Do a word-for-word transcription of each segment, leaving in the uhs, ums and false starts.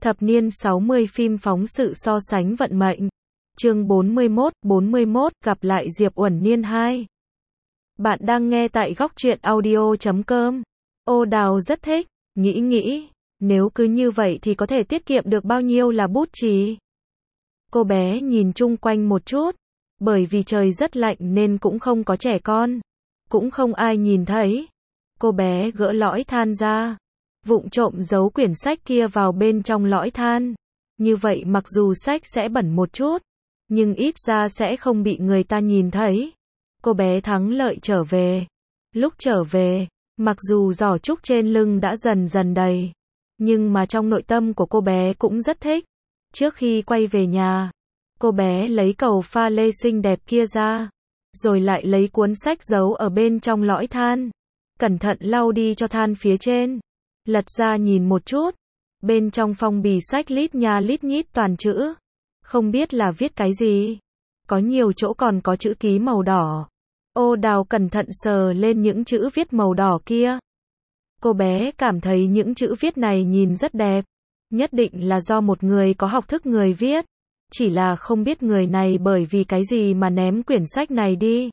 Thập niên sáu mươi phim phóng sự so sánh vận mệnh. Chương bốn mươi mốt, bốn mươi mốt, gặp lại Diệp Uẩn Niên hai. Bạn đang nghe tại góc truyện audio chấm com. Ô Đào rất thích, nghĩ nghĩ, nếu cứ như vậy thì có thể tiết kiệm được bao nhiêu là bút chì. Cô bé nhìn chung quanh một chút, bởi vì trời rất lạnh nên cũng không có trẻ con, cũng không ai nhìn thấy. Cô bé gỡ lõi than ra, vụng trộm giấu quyển sách kia vào bên trong lõi than. Như vậy mặc dù sách sẽ bẩn một chút, nhưng ít ra sẽ không bị người ta nhìn thấy. Cô bé thắng lợi trở về. Lúc trở về, mặc dù giỏ trúc trên lưng đã dần dần đầy, nhưng mà trong nội tâm của cô bé cũng rất thích. Trước khi quay về nhà, cô bé lấy cầu pha lê xinh đẹp kia ra, rồi lại lấy cuốn sách giấu ở bên trong lõi than, cẩn thận lau đi cho than phía trên. Lật ra nhìn một chút, bên trong phong bì sách lít nha lít nhít toàn chữ, không biết là viết cái gì. Có nhiều chỗ còn có chữ ký màu đỏ. Ô Đào cẩn thận sờ lên những chữ viết màu đỏ kia. Cô bé cảm thấy những chữ viết này nhìn rất đẹp. Nhất định là do một người có học thức người viết. Chỉ là không biết người này bởi vì cái gì mà ném quyển sách này đi.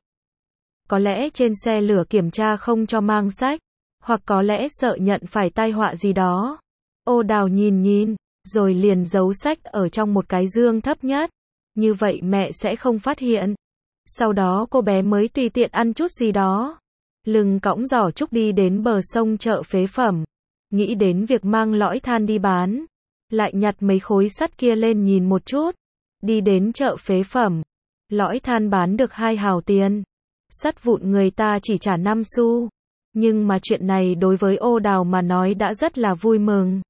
Có lẽ trên xe lửa kiểm tra không cho mang sách, hoặc có lẽ sợ nhận phải tai họa gì đó. Ô Đào nhìn nhìn, rồi liền giấu sách ở trong một cái dương thấp nhất. Như vậy mẹ sẽ không phát hiện. Sau đó cô bé mới tùy tiện ăn chút gì đó. Lưng cõng giỏ trúc đi đến bờ sông chợ phế phẩm. Nghĩ đến việc mang lõi than đi bán. Lại nhặt mấy khối sắt kia lên nhìn một chút. Đi đến chợ phế phẩm. Lõi than bán được hai hào tiền. Sắt vụn người ta chỉ trả năm xu. Nhưng mà chuyện này đối với Ô Đào mà nói đã rất là vui mừng.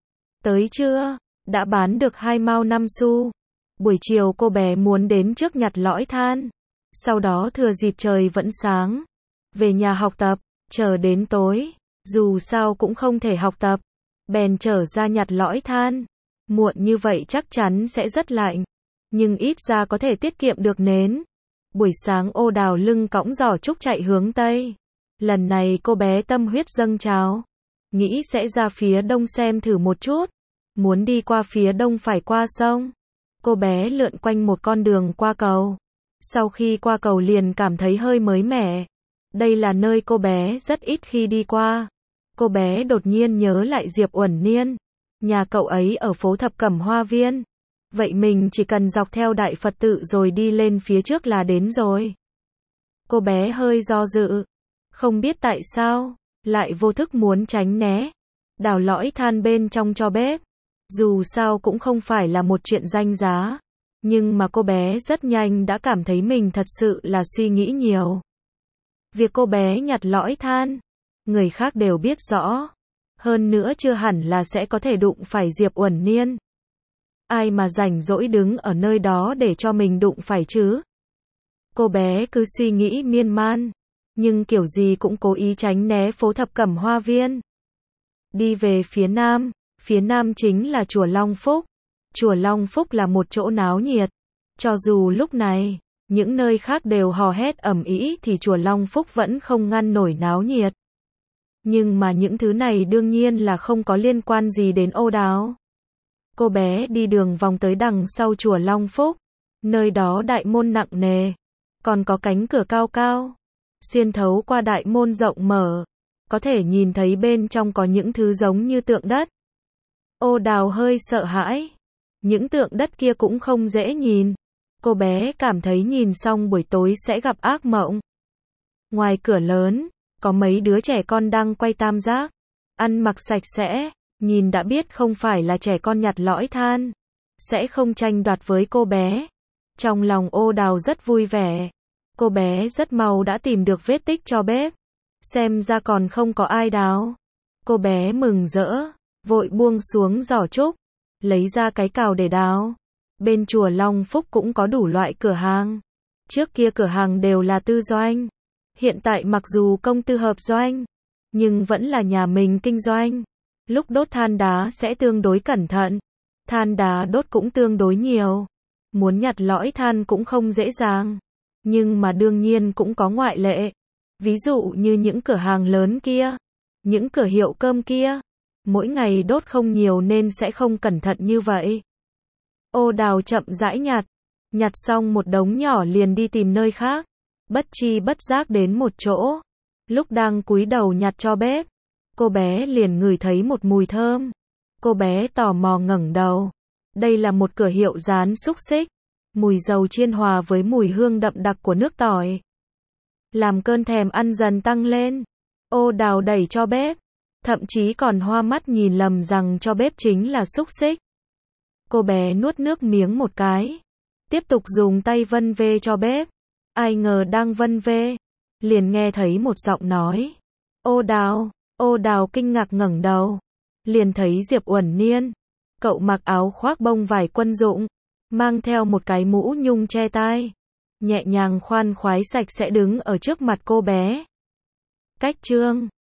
Tới trưa, đã bán được hai mao năm xu. Buổi chiều cô bé muốn đến trước nhặt lõi than. Sau đó thừa dịp trời vẫn sáng, về nhà học tập, chờ đến tối, dù sao cũng không thể học tập, bèn trở ra nhặt lõi than. Muộn như vậy chắc chắn sẽ rất lạnh, nhưng ít ra có thể tiết kiệm được nến. Buổi sáng Ô Đào lưng cõng giỏ trúc chạy hướng Tây. Lần này cô bé tâm huyết dâng trào, nghĩ sẽ ra phía đông xem thử một chút. Muốn đi qua phía đông phải qua sông. Cô bé lượn quanh một con đường qua cầu. Sau khi qua cầu liền cảm thấy hơi mới mẻ. Đây là nơi cô bé rất ít khi đi qua. Cô bé đột nhiên nhớ lại Diệp Uẩn Niên. Nhà cậu ấy ở phố Thập Cẩm Hoa Viên. Vậy mình chỉ cần dọc theo Đại Phật Tự rồi đi lên phía trước là đến rồi. Cô bé hơi do dự. Không biết tại sao, lại vô thức muốn tránh né. Đào lõi than bên trong cho bếp. Dù sao cũng không phải là một chuyện danh giá. Nhưng mà cô bé rất nhanh đã cảm thấy mình thật sự là suy nghĩ nhiều. Việc cô bé nhặt lõi than, người khác đều biết rõ. Hơn nữa chưa hẳn là sẽ có thể đụng phải Diệp Uẩn Niên. Ai mà rảnh rỗi đứng ở nơi đó để cho mình đụng phải chứ? Cô bé cứ suy nghĩ miên man, nhưng kiểu gì cũng cố ý tránh né phố Thập Cẩm Hoa Viên. Đi về phía nam, phía nam chính là chùa Long Phúc. Chùa Long Phúc là một chỗ náo nhiệt. Cho dù lúc này, những nơi khác đều hò hét ầm ĩ thì chùa Long Phúc vẫn không ngăn nổi náo nhiệt. Nhưng mà những thứ này đương nhiên là không có liên quan gì đến Ô Đào. Cô bé đi đường vòng tới đằng sau chùa Long Phúc. Nơi đó đại môn nặng nề, còn có cánh cửa cao cao. Xuyên thấu qua đại môn rộng mở, có thể nhìn thấy bên trong có những thứ giống như tượng đất. Ô Đào hơi sợ hãi. Những tượng đất kia cũng không dễ nhìn. Cô bé cảm thấy nhìn xong buổi tối sẽ gặp ác mộng. Ngoài cửa lớn, có mấy đứa trẻ con đang quay tam giác. Ăn mặc sạch sẽ, nhìn đã biết không phải là trẻ con nhặt lõi than. Sẽ không tranh đoạt với cô bé. Trong lòng Ô Đào rất vui vẻ. Cô bé rất mau đã tìm được vết tích cho bếp. Xem ra còn không có ai đào. Cô bé mừng rỡ, vội buông xuống giỏ trúc. Lấy ra cái cào để đào. Bên chùa Long Phúc cũng có đủ loại cửa hàng. Trước kia cửa hàng đều là tư doanh. Hiện tại mặc dù công tư hợp doanh, nhưng vẫn là nhà mình kinh doanh. Lúc đốt than đá sẽ tương đối cẩn thận. Than đá đốt cũng tương đối nhiều. Muốn nhặt lõi than cũng không dễ dàng. Nhưng mà đương nhiên cũng có ngoại lệ. Ví dụ như những cửa hàng lớn kia, những cửa hiệu cơm kia. mỗi ngày đốt không nhiều nên sẽ không cẩn thận như vậy. Ô Đào chậm rãi nhặt, nhặt xong một đống nhỏ liền đi tìm nơi khác, bất chi bất giác đến một chỗ. Lúc đang cúi đầu nhặt cho bếp, cô bé liền ngửi thấy một mùi thơm. Cô bé tò mò ngẩng đầu. Đây là một cửa hiệu rán xúc xích. Mùi dầu chiên hòa với mùi hương đậm đặc của nước tỏi, làm cơn thèm ăn dần tăng lên. Ô Đào đẩy cho bếp, thậm chí còn hoa mắt nhìn lầm rằng cho bếp chính là xúc xích. Cô bé nuốt nước miếng một cái, tiếp tục dùng tay vân vê cho bếp. Ai ngờ đang vân vê, liền nghe thấy một giọng nói. Ô Đào, Ô Đào kinh ngạc ngẩng đầu, liền thấy Diệp Uẩn Niên. Cậu mặc áo khoác bông vải quân dụng, mang theo một cái mũ nhung che tai, nhẹ nhàng khoan khoái sạch sẽ đứng ở trước mặt cô bé. Cách chương